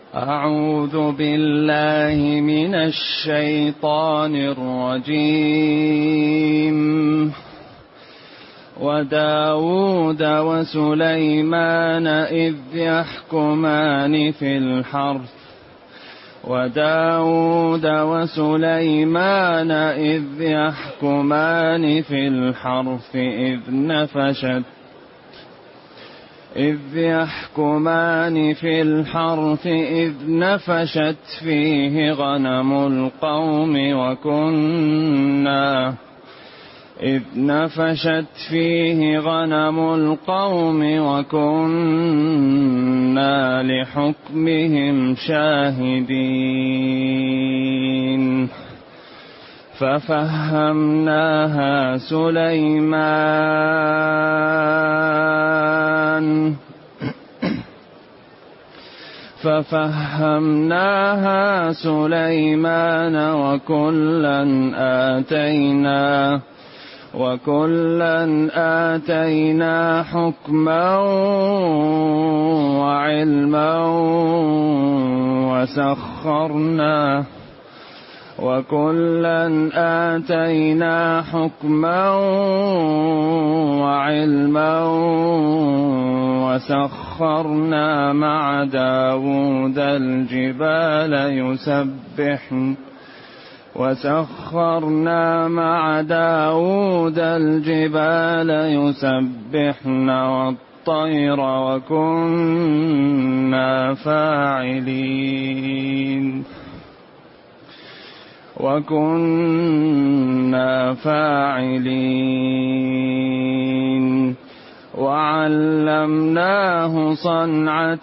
أعوذ بالله من الشيطان الرجيم. وداود وسليمان إذ يحكمان في الحرث إذ نفشت فيه غنم القوم وكنا لحكمهم شاهدين. ففهمناها سليمان وكلا آتينا حكما وعلما وسخرنا مع داود الجبال يسبحن والطير وكنا فاعلين. وعلمناه صنعة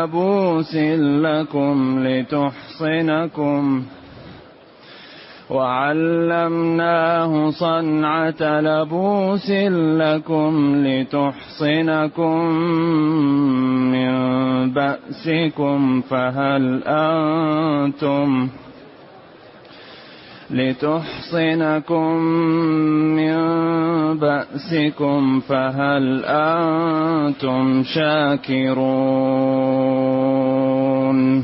لبوس لكم لتحصنكم من بأسكم فهل أنتم شاكرون.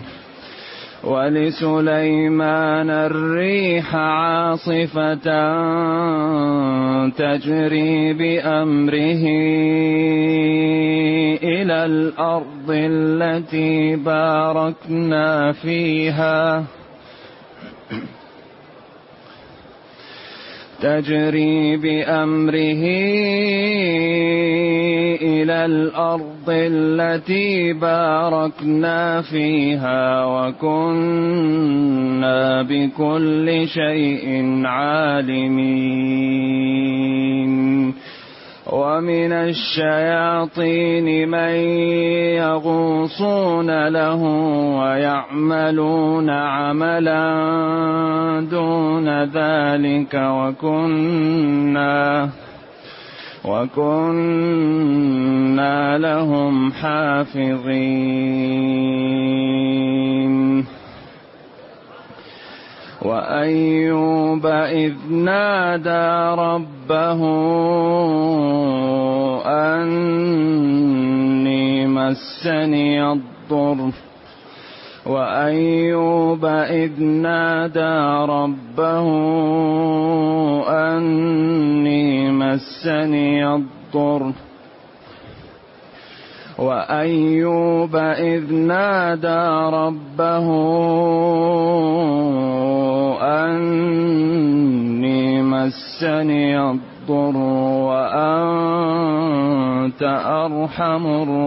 ولسليمان الريح عاصفة تجري بأمره إلى الأرض التي باركنا فيها وكنا بكل شيء عالمين. ومن الشياطين من يغوصون له ويعملون عملا دون ذلك وكنا لهم حافظين. وأيوب إذ نادى ربه أني مسني الضر وأنت أرحم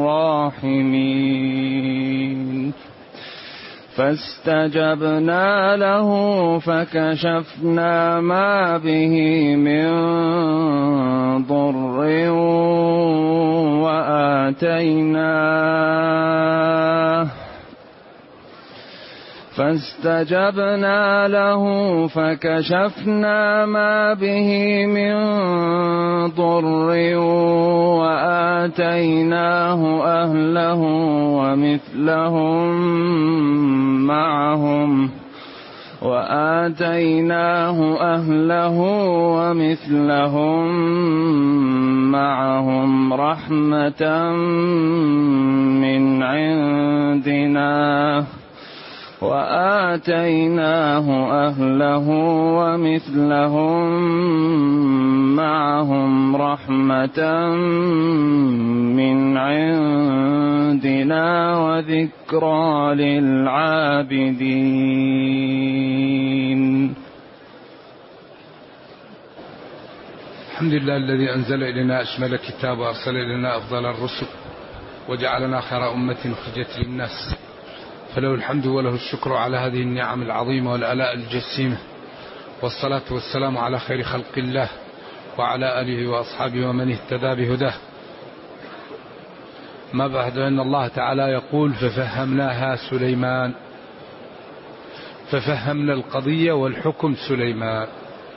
الراحمين. فاستجبنا له فكشفنا ما به من ضر وآتيناه أهله ومثلهم معهم رحمة من عندنا وآتيناه أهله ومثلهم معهم رحمة من عندنا وذكرى للعابدين. الحمد لله الذي أنزل إلينا أشمل الكتاب وأرسل إلينا أفضل الرسل وجعلنا خير أمة أخرجت للناس، فله الحمد وله الشكر على هذه النعم العظيمة والآلاء الجسيمة، والصلاة والسلام على خير خلق الله وعلى آله وأصحابه ومن اهتدى بهداه. ما بعد، أن الله تعالى يقول: ففهمناها سليمان، ففهمنا القضية والحكم سليمان،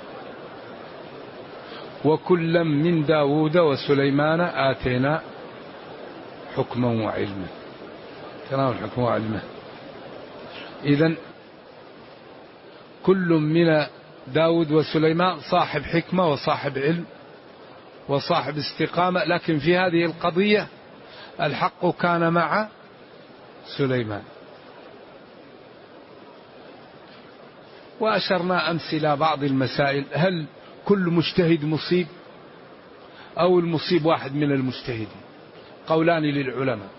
وكلا من داود وسليمان آتينا حكما وعلما. كلام الحكم وعلما. إذن كل من داود وسليمان صاحب حكمة وصاحب علم وصاحب استقامة، لكن في هذه القضية الحق كان مع سليمان. وأشرنا أمس إلى بعض المسائل: هل كل مجتهد مصيب أو المصيب واحد من المجتهدين؟ قولان للعلماء.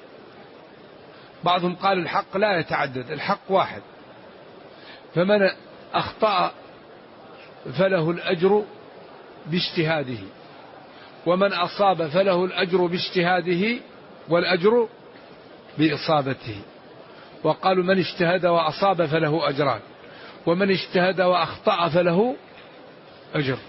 بعضهم قال الحق لا يتعدد، الحق واحد، فمن أخطأ فله الأجر باجتهاده، ومن أصاب فله الأجر باجتهاده والأجر بإصابته. وقالوا من اجتهد وأصاب فله أجران، ومن اجتهد وأخطأ فله أجر.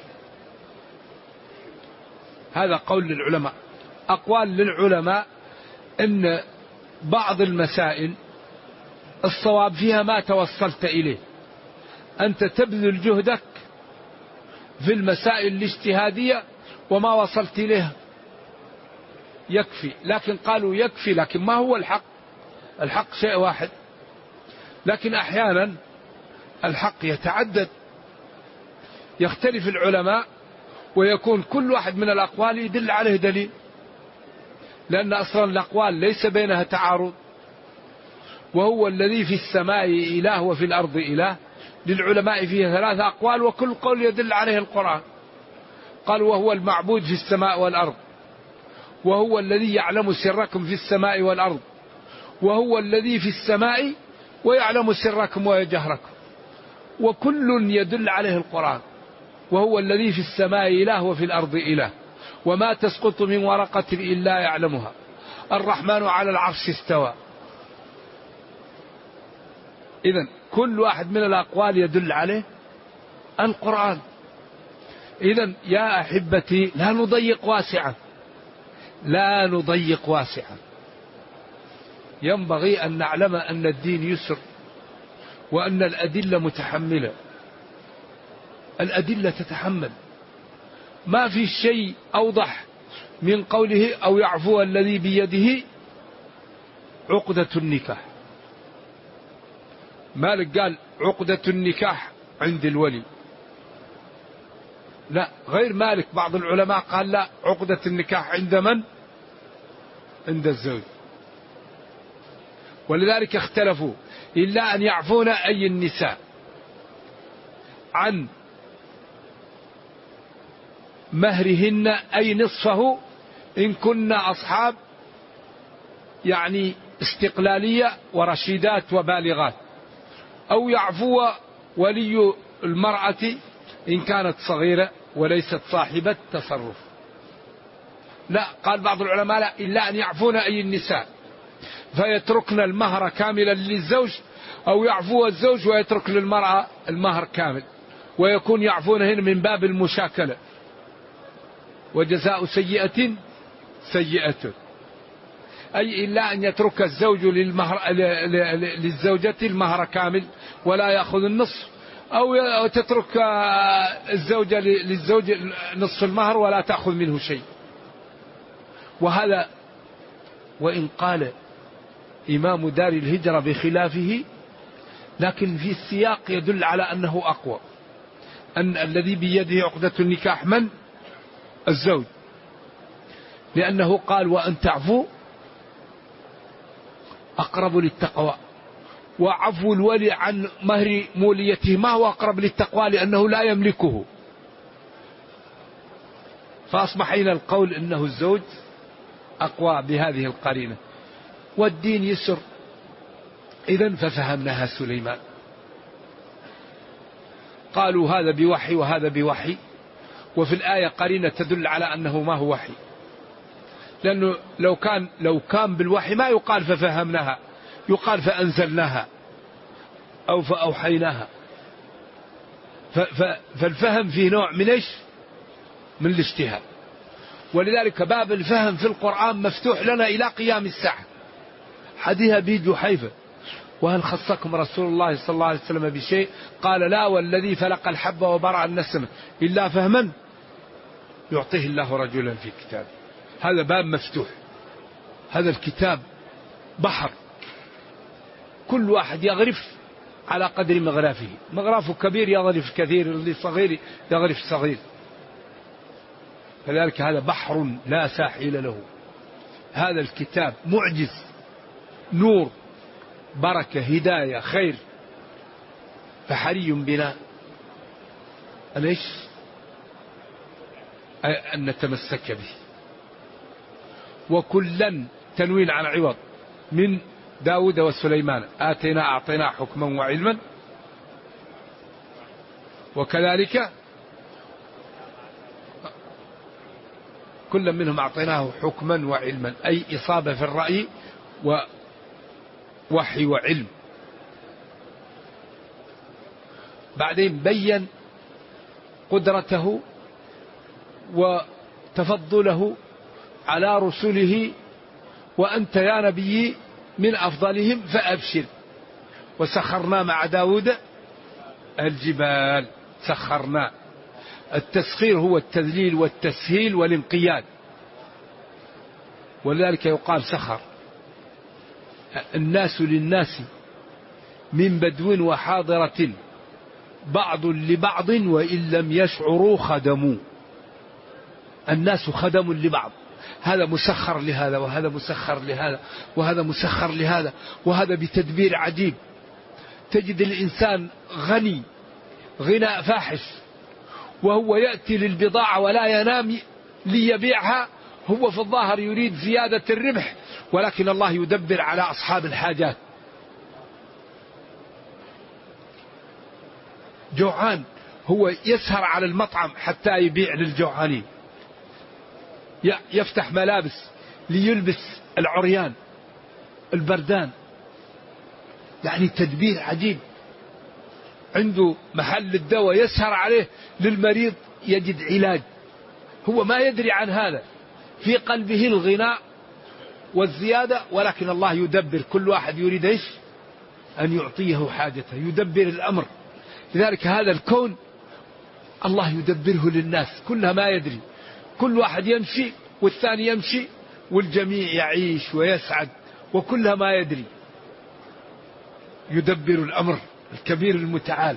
هذا قول للعلماء. أقوال للعلماء أن بعض المسائل الصواب فيها ما توصلت إليه، أنت تبذل جهدك في المسائل الاجتهادية وما وصلت إليها يكفي. لكن قالوا يكفي، لكن ما هو الحق؟ الحق شيء واحد، لكن أحيانا الحق يتعدد، يختلف العلماء ويكون كل واحد من الأقوال يدل عليه دليل، لأن أصلا الأقوال ليس بينها تعارض. وهو الذي في السماء إله وفي الأرض إله، للعلماء فيه 3 أقوال وكل قول يدل عليه القرآن. قال: وهو المعبود في السماء والأرض، وهو الذي يعلم سركم في السماء والأرض، وهو الذي في السماء ويعلم سركم وجهركم، وكل يدل عليه القرآن. وهو الذي في السماء إله وفي الأرض إله، وما تسقط من ورقة إلا يعلمها، الرحمن على العرش استوى. إذن كل واحد من الأقوال يدل عليه القرآن. إذن يا أحبتي لا نضيق واسعا، لا نضيق واسعا. ينبغي أن نعلم أن الدين يسر، وأن الأدلة متحملة، الأدلة تتحمل. ما في شيء أوضح من قوله: أو يعفو الذي بيده عقدة النكاح. مالك قال عقدة النكاح عند الولي، لا، غير مالك بعض العلماء قال لا، عقدة النكاح عند من؟ عند الزوج. ولذلك اختلفوا: إلا أن يعفون أي النساء عن مهرهن أي نصفه إن كن أصحاب يعني استقلالية ورشيدات وبالغات، أو يعفو ولي المرأة إن كانت صغيرة وليست صاحبة تصرف. لا، قال بعض العلماء لا، إلا أن يعفون أي النساء فيتركن المهر كاملا للزوج، أو يعفو الزوج ويترك للمرأة المهر كامل، ويكون يعفون هنا من باب المشاكلة. وجزاء سيئة سيئة، أي إلا أن يترك الزوج للزوجة المهر كامل ولا يأخذ النصف، أو تترك الزوجة للزوج نصف المهر ولا تأخذ منه شيء. وهذا وإن قال إمام دار الهجرة بخلافه، لكن في السياق يدل على أنه أقوى، أن الذي بيده عقدة النكاح من؟ الزوج، لأنه قال: وأن تعفو أقرب للتقوى، وعفو الولي عن مهر موليته ما هو أقرب للتقوى لأنه لا يملكه، فأصبح إلى القول أنه الزوج أقوى بهذه القرينة. والدين يسر. إذن ففهمناها سليمان. قالوا هذا بوحي وهذا بوحي، وفي الآية قرينة تدل على أنه ما هو وحي، لأنه لو كان بالوحي ما يقال ففهمناها، يقال فأنزلناها أو فأوحيناها. فالفهم فيه نوع من إيش؟ من الاجتهاد. ولذلك باب الفهم في القرآن مفتوح لنا إلى قيام الساعة. حديث أبي جحيفة: وهل خصكم رسول الله صلى الله عليه وسلم بشيء؟ قال: لا والذي فلق الحب وبرأ النسمة إلا فهما يعطيه الله رجلا في كتابه. هذا باب مفتوح. هذا الكتاب بحر، كل واحد يغرف على قدر مغرافه. مغراف كبير يغرف كثير، اللي صغير يغرف صغير. فذلك هذا بحر لا ساحل له. هذا الكتاب معجز، نور، بركة، هداية، خير. فحري بنا أن نتمسك به. وكلا تنوين عن عوض من داود وسليمان أعطينا حكما وعلما. وكذلك كل منهم أعطيناه حكما وعلما، أي إصابة في الرأي ووحي وعلم. بعدين بين قدرته وتفضله على رسله: وأنت يا نبي من أفضلهم فأبشر. وسخرنا مع داود الجبال. سخرنا. التسخير هو التذليل والتسهيل والانقياد، ولذلك يقال سخر. الناس للناس من بدو وحاضرة بعض لبعض وإن لم يشعروا خدموا. الناس خدم لبعض، هذا مسخر لهذا وهذا مسخر لهذا وهذا مسخر لهذا، وهذا بتدبير عجيب. تجد الإنسان غني غنى فاحش، وهو يأتي للبضاعة ولا ينام ليبيعها، هو في الظاهر يريد زيادة الربح، ولكن الله يدبر على أصحاب الحاجات. جوعان، هو يسهر على المطعم حتى يبيع للجوعانين، يفتح ملابس ليلبس العريان البردان. يعني تدبير عجيب. عنده محل الدواء يسهر عليه للمريض يجد علاج، هو ما يدري عن هذا، في قلبه الغناء والزيادة، ولكن الله يدبر. كل واحد يريد إيش؟ أن يعطيه حاجته، يدبر الأمر. لذلك هذا الكون الله يدبره للناس كلها ما يدري. كل واحد يمشي والثاني يمشي والجميع يعيش ويسعد، وكلها ما يدري. يدبر الأمر الكبير المتعال.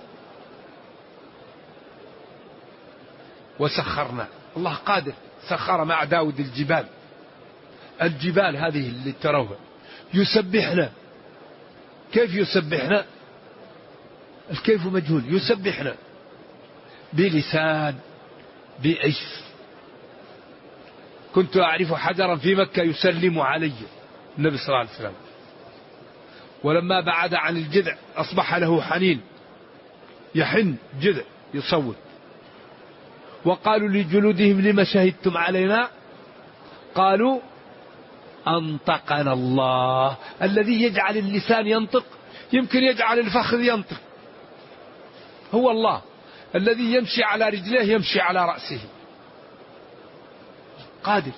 وسخرنا، الله قادر. سخر مع داود الجبال. الجبال هذه اللي تروها يسبحنا. كيف يسبحنا؟ الكيف مجهول. يسبحنا بلسان بإيش؟ كنت أعرف حجرا في مكة يسلم علي النبي صلى الله عليه وسلم، ولما بعد عن الجذع أصبح له حنين، يحن جذع يصوت. وقالوا لجلودهم لما شهدتم علينا؟ قالوا أنطقنا الله. الذي يجعل اللسان ينطق يمكن يجعل الفخذ ينطق، هو الله. الذي يمشي على رجليه يمشي على رأسه، قادر.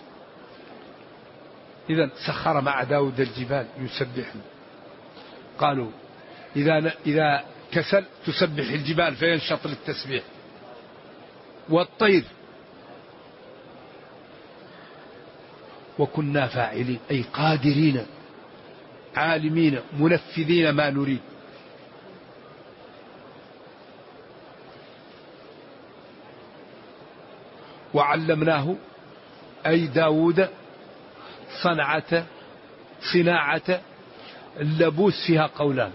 إذن سخر مع داود الجبال يسبحن. قالوا إذا كسل تسبح الجبال فينشط للتسبيح. والطير. وكنا فاعلين، أي قادرين عالمين منفذين ما نريد. وعلمناه أي داود صناعة اللبوس فيها قولان،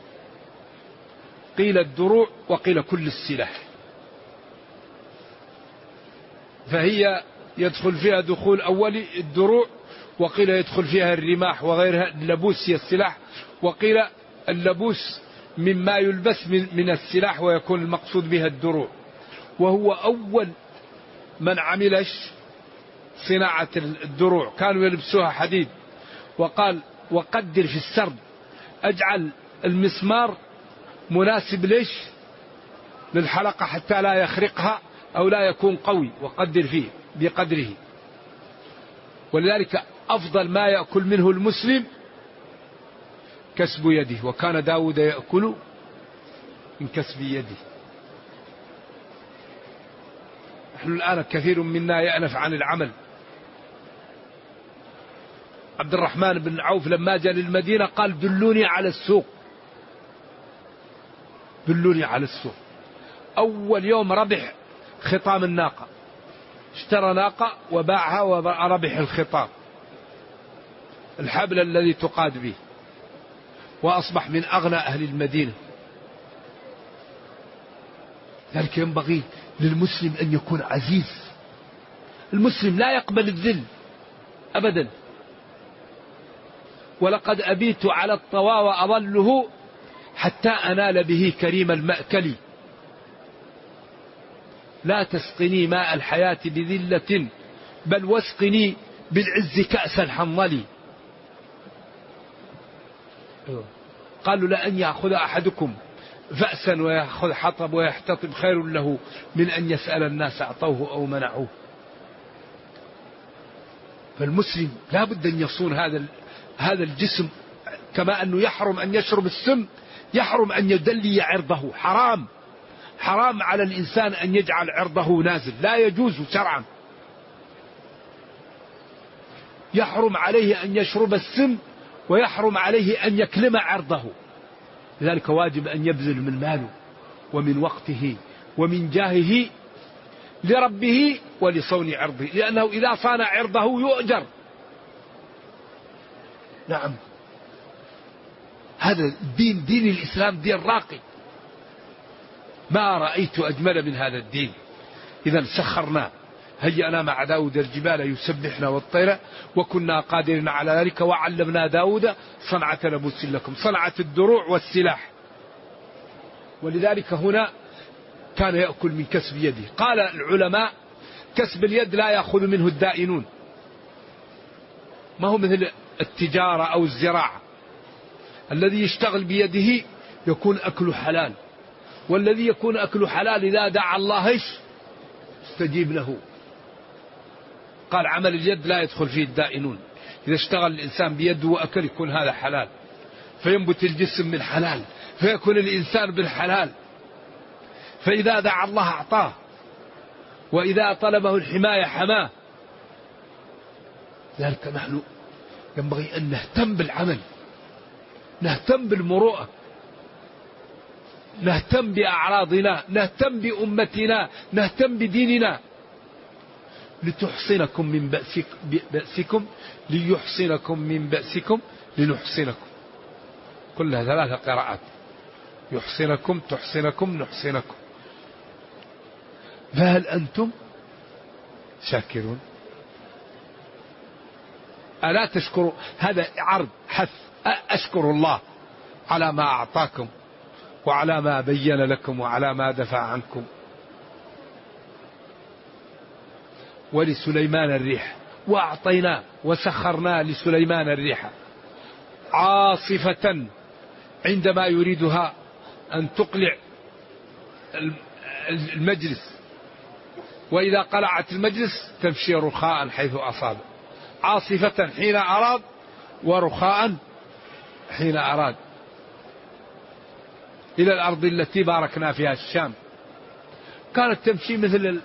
قيل الدروع وقيل كل السلاح، فهي يدخل فيها دخول أولي الدروع، وقيل يدخل فيها الرماح وغيرها. اللبوس هي السلاح، وقيل اللبوس مما يلبس من السلاح ويكون المقصود بها الدروع. وهو أول من عملش صناعة الدروع، كانوا يلبسوها حديد، وقال وقدر في السرد، أجعل المسمار مناسب ليش للحلقة حتى لا يخرقها أو لا يكون قوي، وقدر فيه بقدره. ولذلك أفضل ما يأكل منه المسلم كسب يده، وكان داود يأكل من كسب يده. نحن الآن كثير منا يأنف عن العمل. عبد الرحمن بن عوف لما جاء للمدينة قال دلوني على السوق، دلوني على السوق. أول يوم ربح خطام الناقة، اشترى ناقة وباعها وربح الخطام، الحبل الذي تقاد به، وأصبح من أغنى أهل المدينة. ذلك ينبغي للمسلم أن يكون عزيز. المسلم لا يقبل الذل أبدا. ولقد أبيت على الطوى وأظله حتى أنال به كريم المأكل. لا تسقني ماء الحياة بذلة، بل واسقني بالعز كأس الحنظل. قالوا لأن يأخذ أحدكم فأسا ويأخذ حطب ويحتطب خير له من أن يسأل الناس أعطوه أو منعوه. فالمسلم لا بد أن يصون هذا الجسم، كما أنه يحرم أن يشرب السم، يحرم أن يدلي عرضه. حرام على الإنسان أن يجعل عرضه نازل، لا يجوز شرعا. يحرم عليه أن يشرب السم، ويحرم عليه أن يكلم عرضه. لذلك واجب أن يبذل من ماله ومن وقته ومن جاهه لربه ولصون عرضه، لأنه إذا صان عرضه يؤجر. نعم، هذا الدين، دين الإسلام دين راقي، ما رأيت أجمل من هذا الدين. إذا سخرنا، هيأنا مع داود الجبال يسبحنا والطير وكنا قادرين على ذلك، وعلمنا داود صنعة لبوس لكم، صنعة الدروع والسلاح. ولذلك هنا كان يأكل من كسب يده. قال العلماء كسب اليد لا يأخذ منه الدائنون، ما هو مثل التجارة أو الزراعة. الذي يشتغل بيده يكون أكله حلال، والذي يكون أكله حلال إذا دعا الله استجيب له. قال عمل اليد لا يدخل فيه الدائنون. إذا اشتغل الإنسان بيده وأكل يكون هذا حلال، فينبت الجسم من حلال، فيكون الإنسان بالحلال. فإذا دعا الله أعطاه، وإذا طلبه الحماية حماه. ذلك نحن ينبغي أن نهتم بالعمل، نهتم بالمروءة، نهتم بأعراضنا، نهتم بأمتنا، نهتم بديننا. لتحصنكم من بأسكم ليحصنكم من بأسكم لنحصنكم. كلها 3 قراءات، يحصنكم، تحصنكم، نحصنكم. فهل أنتم شاكرون؟ ألا تشكروا؟ هذا عرض حث، أشكر الله على ما أعطاكم وعلى ما بين لكم وعلى ما دفع عنكم. ولسليمان الريح، وأعطينا وسخرنا لسليمان الريح عاصفة عندما يريدها أن تقلع المجلس، وإذا قلعت المجلس تمشي رخاء حيث أصاب. عاصفة حين أراد، ورخاء حين أراد. إلى الأرض التي باركنا فيها الشام. كانت تمشي مثل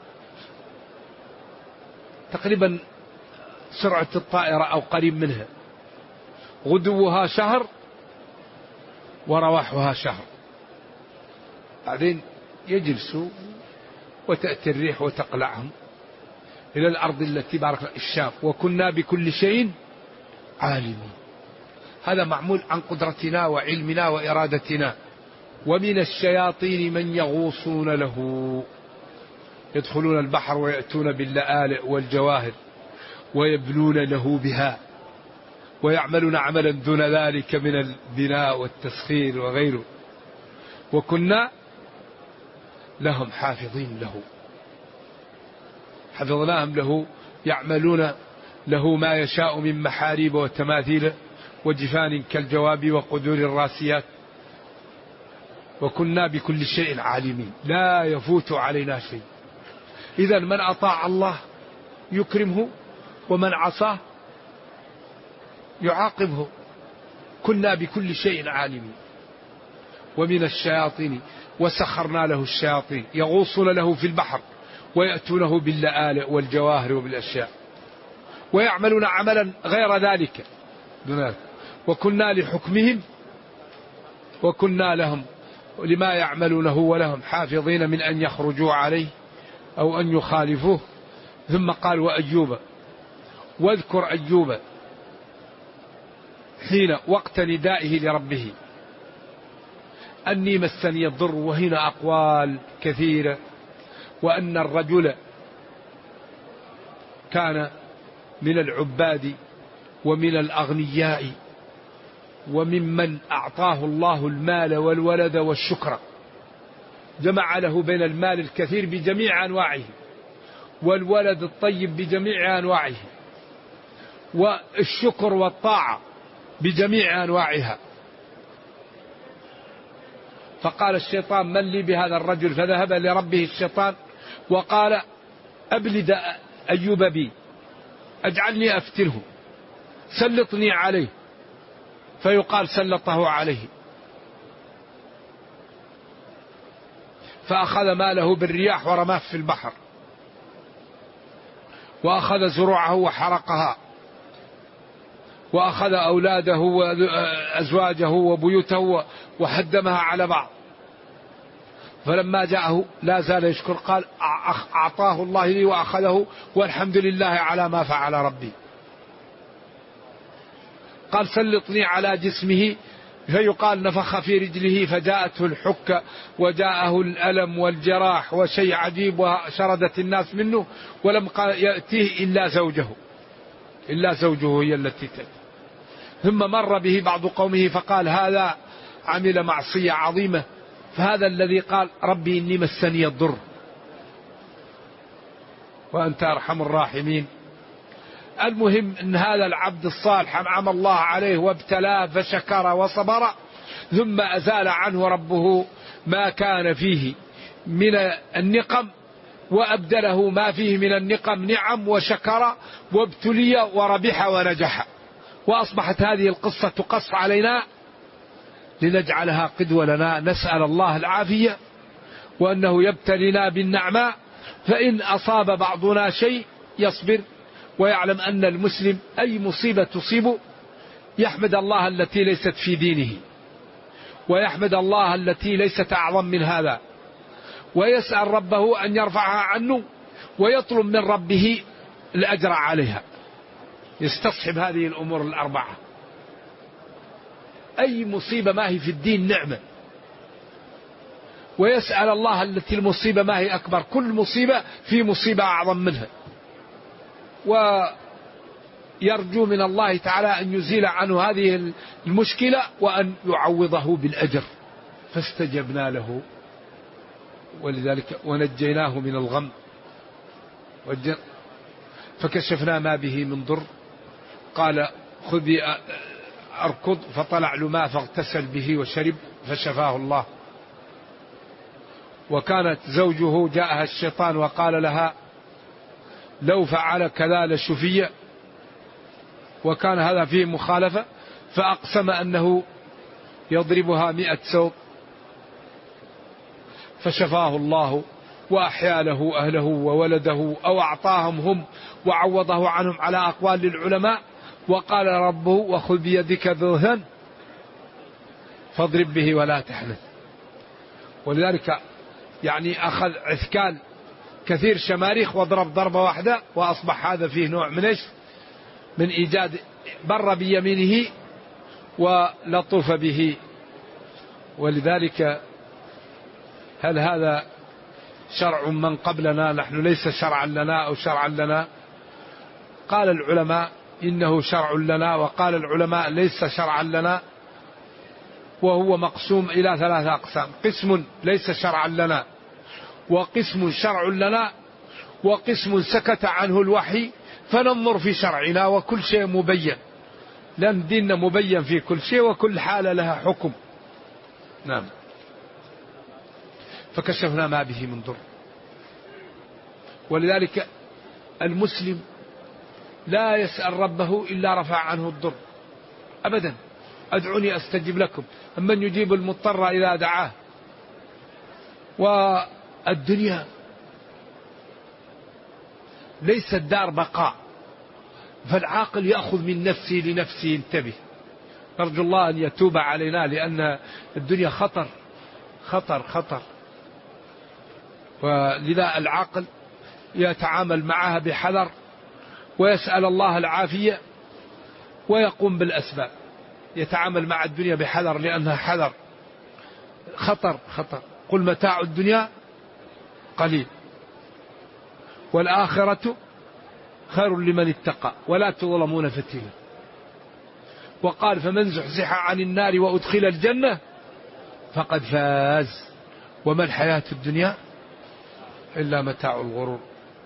تقريبا سرعة الطائرة أو قريب منها، غدوها شهر ورواحها شهر. بعدين يجلسوا وتأتي الريح وتقلعهم إلى الأرض التي باركنا الشام، وكنا بكل شيء عالمين. هذا معمول عن قدرتنا وعلمنا وإرادتنا. ومن الشياطين من يغوصون له، يدخلون البحر ويأتون باللآلئ والجواهر ويبنون له بها ويعملون عملا دون ذلك من البناء والتسخير وغيره. وكنا لهم حافظين له، حفظناهم له، يعملون له ما يشاء من محاريب وتماثيل وجفان كالجواب وقدور الراسيات. وكنا بكل شيء عالمين، لا يفوت علينا شيء. إذا من أطاع الله يكرمه، ومن عصاه يعاقبه. كنا بكل شيء عالمين. ومن الشياطين وسخرنا له الشياطين يغوصون له في البحر ويأتونه باللآلئ والجواهر وبالأشياء ويعملون عملا غير ذلك. وكنا لحكمهم وكنا لهم لما يعملونه ولهم حافظين من أن يخرجوا عليه أو أن يخالفوه. ثم قال وأيوب، واذكر أيوب حين وقت ندائه لربه أني مسني الضر. وهنا أقوال كثيرة، وأن الرجل كان من العباد ومن الأغنياء وممن أعطاه الله المال والولد والشكر، جمع له بين المال الكثير بجميع أنواعه والولد الطيب بجميع أنواعه والشكر والطاعة بجميع أنواعها. فقال الشيطان من لي بهذا الرجل؟ فذهب لربه الشيطان وقال أبلد أيوب بي، أجعلني أفتنه، سلطني عليه. فيقال سلطه عليه، فأخذ ماله بالرياح ورماه في البحر، وأخذ زروعه وحرقها، وأخذ أولاده وأزواجه وبيوته وهدمها على بعض. فلما جاءه لا زال يشكر، قال أعطاه الله لي وأخذه والحمد لله على ما فعل ربي. قال سلطني على جسمه، فيقال نفخ في رجله فجاءته الحكة وجاءه الألم والجراح وشيء عجيب وشردت الناس منه، ولم يأتيه إلا زوجه هي التي تأتي. ثم مر به بعض قومه فقال هذا عمل معصية عظيمة، فهذا الذي قال ربي إني مسني الضر وأنت أرحم الراحمين. المهم أن هذا العبد الصالح أنعم الله عليه وابتلاه فشكر وصبر، ثم أزال عنه ربه ما كان فيه من النقم وأبدله ما فيه من النقم نعم، وشكر وابتلي وربح ونجح. وأصبحت هذه القصة تقص علينا لنجعلها قدوة لنا. نسأل الله العافية، وأنه يبتلينا بالنعماء، فإن أصاب بعضنا شيء يصبر ويعلم أن المسلم أي مصيبة تصيبه يحمد الله التي ليست في دينه، ويحمد الله التي ليست أعظم من هذا، ويسأل ربه أن يرفعها عنه، ويطلب من ربه الأجر عليها. يستصحب هذه الأمور الأربعة. أي مصيبة ما هي في الدين نعمة، ويسأل الله التي المصيبة ما هي أكبر، كل مصيبة في مصيبة أعظم منها، ويرجو من الله تعالى أن يزيل عنه هذه المشكلة وأن يعوضه بالأجر. فاستجبنا له، ولذلك ونجيناه من الغم فكشفنا ما به من ضر. قال خذي أركض، فطلع له ماء فاغتسل به وشرب فشفاه الله. وكانت زوجه جاءها الشيطان وقال لها لو فعل كذا لشفي، وكان هذا فيه مخالفة، فأقسم أنه يضربها 100 سوط، فشفاه الله وأحيا له أهله وولده، أو أعطاهم هم وعوضه عنهم على أقوال للعلماء. وقال ربه وخذ بيدك ذرها فاضرب به ولا تحنث. ولذلك يعني أخذ عثكان كثير شماريخ واضرب ضربة واحدة، وأصبح هذا فيه نوع من إيش؟ من إيجاد بر بيمينه ولطف به. ولذلك هل هذا شرع من قبلنا؟ نحن ليس شرعا لنا أو شرعا لنا. قال العلماء إنه شرع لنا، وقال العلماء ليس شرعا لنا، وهو مقسوم إلى 3 أقسام: قسم ليس شرعا لنا، وقسم شرع لنا، وقسم سكت عنه الوحي فننظر في شرعنا، وكل شيء مبين، لأن ديننا مبين في كل شيء، وكل حالة لها حكم. نعم. فكشفنا ما به من ضر. ولذلك المسلم لا يسأل ربه إلا رفع عنه الضر أبدا. أدعوني أستجب لكم، أمن يجيب المضطر إذا دعاه. والدنيا ليست دار بقاء، فالعاقل يأخذ من نفسه لنفسه. انتبه، نرجو الله أن يتوب علينا، لأن الدنيا خطر خطر خطر. ولذا العاقل يتعامل معها بحذر، ويسأل الله العافية، ويقوم بالأسباب. يتعامل مع الدنيا بحذر، لأنها حذر، خطر خطر. قل متاع الدنيا قليل والآخرة خير لمن اتقى ولا تظلمون فتيلا. وقال: فمن زحزح عن النار وأدخل الجنة فقد فاز وما الحياة الدنيا إلا متاع الغرور.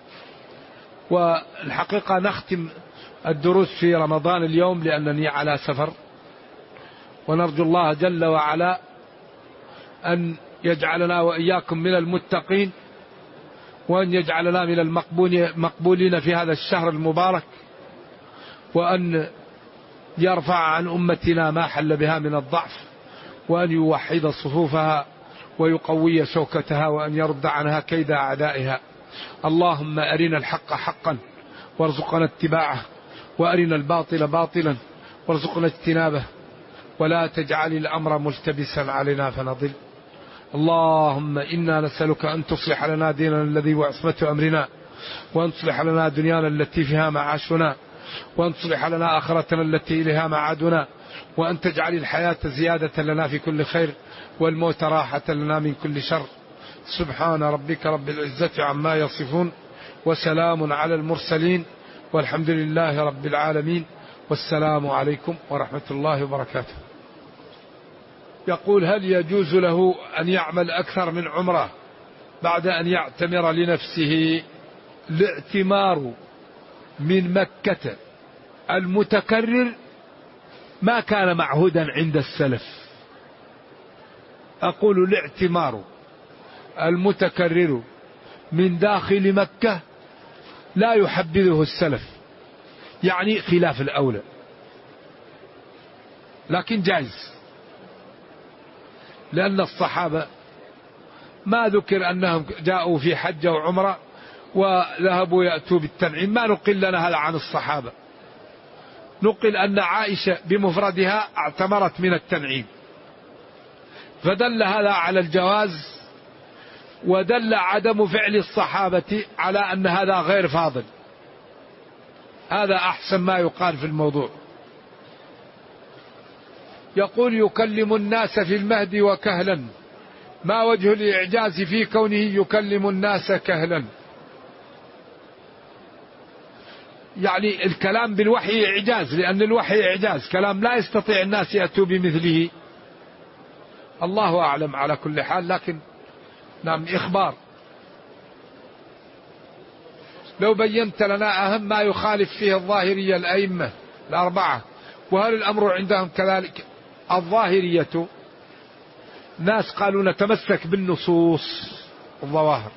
والحقيقة نختم الدروس في رمضان اليوم لأنني على سفر، ونرجو الله جل وعلا أن يجعلنا وإياكم من المتقين، وأن يجعلنا من المقبولين في هذا الشهر المبارك، وأن يرفع عن أمتنا ما حل بها من الضعف، وأن يوحد صفوفها ويقوي شوكتها، وأن يرد عنها كيد أعدائها. اللهم أرنا الحق حقا وارزقنا اتباعه، وأرنا الباطل باطلا وارزقنا اجتنابه، ولا تجعل الأمر ملتبسا علينا فنضل. اللهم إنا نسألك أن تصلح لنا ديننا الذي هو عصمة أمرنا، وأن تصلح لنا دنيانا التي فيها معاشنا، وأن تصلح لنا آخرتنا التي إليها معادنا، وأن تجعل الحياة زيادة لنا في كل خير، والموت راحة لنا من كل شر. سبحان ربك رب العزة عما يصفون، وسلام على المرسلين، والحمد لله رب العالمين، والسلام عليكم ورحمة الله وبركاته. يقول: هل يجوز له أن يعمل أكثر من عمرة بعد أن يعتمر لنفسه؟ الاعتمار من مكة المتكرر ما كان معهودا عند السلف. أقول: الاعتمار المتكرر من داخل مكة لا يحبذه السلف، يعني خلاف الأولى، لكن جائز، لأن الصحابة ما ذكر أنهم جاءوا في حج وعمرة وذهبوا يأتوا بالتنعيم، ما نقل لنا هذا عن الصحابة. نقل أن عائشة بمفردها اعتمرت من التنعيم، فدل هذا على الجواز، ودل عدم فعل الصحابة على أن هذا غير فاضل. هذا أحسن ما يقال في الموضوع. يقول: يكلم الناس في المهد وكهلا، ما وجه الإعجاز في كونه يكلم الناس كهلا؟ يعني الكلام بالوحي إعجاز، لأن الوحي إعجاز، كلام لا يستطيع الناس يأتوا بمثله. الله أعلم على كل حال، لكن نعم إخبار. لو بينت لنا أهم ما يخالف فيه الظاهرية الأئمة الأربعة، وهل الأمر عندهم كذلك؟ الظاهرية ناس قالوا نتمسك بالنصوص الظواهر،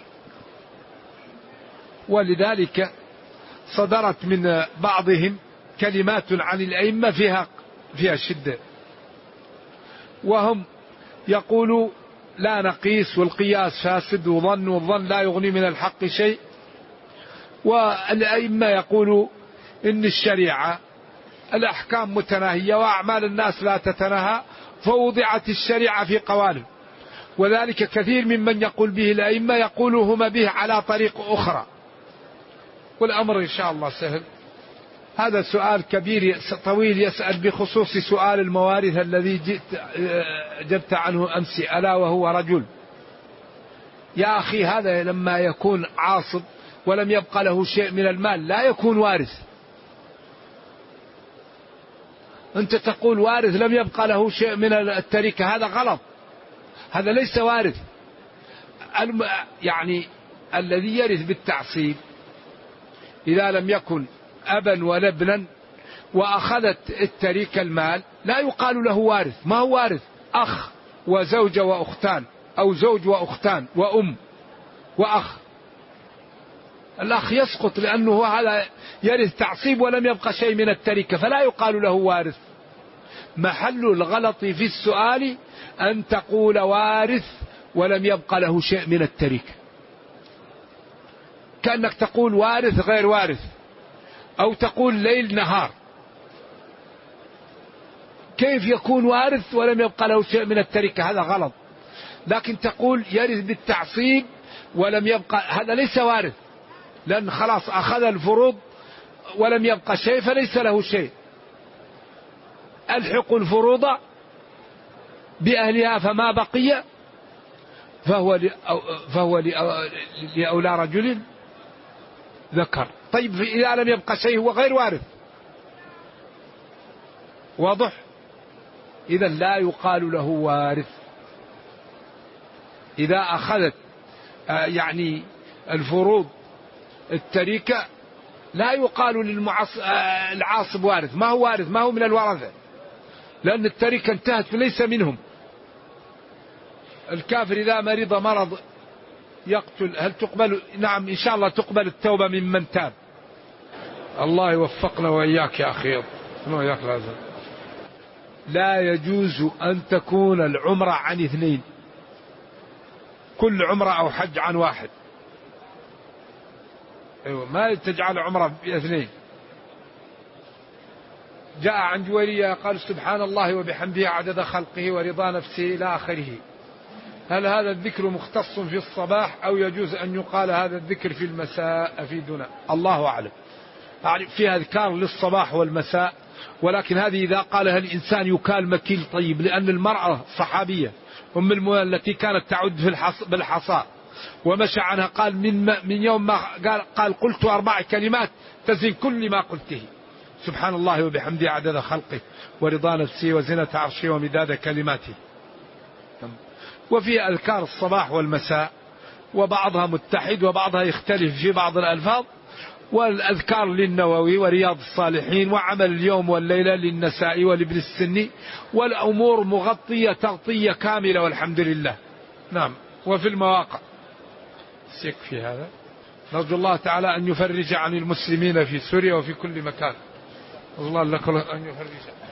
ولذلك صدرت من بعضهم كلمات عن الأئمة فيها شدة، وهم يقولوا لا نقيس، والقياس فاسد، وظن، والظن لا يغني من الحق شيء. والأئمة يقولوا إن الشريعة الأحكام متناهية وأعمال الناس لا تتناهى، فوضعت الشريعة في قوالب. وذلك كثير ممن يقول به الأئمة يقولون به على طريق أخرى، والأمر إن شاء الله سهل. هذا سؤال كبير طويل يسأل بخصوص سؤال الموارث الذي جبت عنه أمس، ألا وهو رجل. يا أخي هذا لما يكون عاصب ولم يبقى له شيء من المال لا يكون وارث. أنت تقول وارث لم يبقى له شيء من التركة، هذا غلط، هذا ليس وارث. يعني الذي يرث بالتعصيب إذا لم يكن أبا ولا ابنا وأخذت التركة المال لا يقال له وارث. ما هو وارث؟ أخ وزوجة وأختان، أو زوج وأختان وأم وأخ. الأخ يسقط لأنه هذا يرث تعصيب ولم يبقى شيء من التركة فلا يقال له وارث. محل الغلط في السؤال أن تقول وارث ولم يبقى له شيء من التركة، كأنك تقول وارث غير وارث، أو تقول ليل نهار. كيف يكون وارث ولم يبقى له شيء من التركة؟ هذا غلط. لكن تقول يرث بالتعصيب ولم يبقى، هذا ليس وارث، لأن خلاص أخذ الفروض ولم يبقى شيء فليس له شيء. ألحق الفروض بأهلها فما بقي فهو لأولى رجل ذكر. طيب إذا لم يبقى شيء هو غير وارث، واضح؟ إذا لا يقال له وارث. إذا أخذت يعني الفروض التركة لا يقال للعاصب وارث. ما هو وارث، ما هو من الورثة، لأن التركة انتهت فليس منهم. الكافر إذا مرض مرض يقتل هل تقبل؟ نعم إن شاء الله تقبل التوبة ممن تاب. الله يوفقنا وإياك يا أخي. لازم لا يجوز أن تكون العمرة عن اثنين، كل عمرة أو حج عن واحد. أيوة، ما تجعل عمرة باثنين. جاء عن جويرية قال سبحان الله وبحمده عدد خلقه ورضا نفسه إلى آخره. هل هذا الذكر مختص في الصباح أو يجوز أن يقال هذا الذكر في المساء؟ أفيدنا. الله أعلم. يعني في أذكار للصباح والمساء، ولكن هذه إذا قالها الإنسان يكال مكيل طيب، لأن المرأة صحابية أم المؤمنين التي كانت تعد بالحصاء ومشى عنها قال من يوم ما قال قلت 4 كلمات تزن كل ما قلته، سبحان الله وبحمده عدد خلقه ورضا نفسه وزنة عرشه ومداد كلماته. وفي أذكار الصباح والمساء، وبعضها متحد وبعضها يختلف في بعض الألفاظ. والأذكار للنووي ورياض الصالحين وعمل اليوم والليلة للنسائي والابن السني، والأمور مغطية تغطية كاملة والحمد لله. نعم. وفي المواقع يكفي هذا. نرجو الله تعالى أن يفرج عن المسلمين في سوريا وفي كل مكان. الله لك أن يفرج.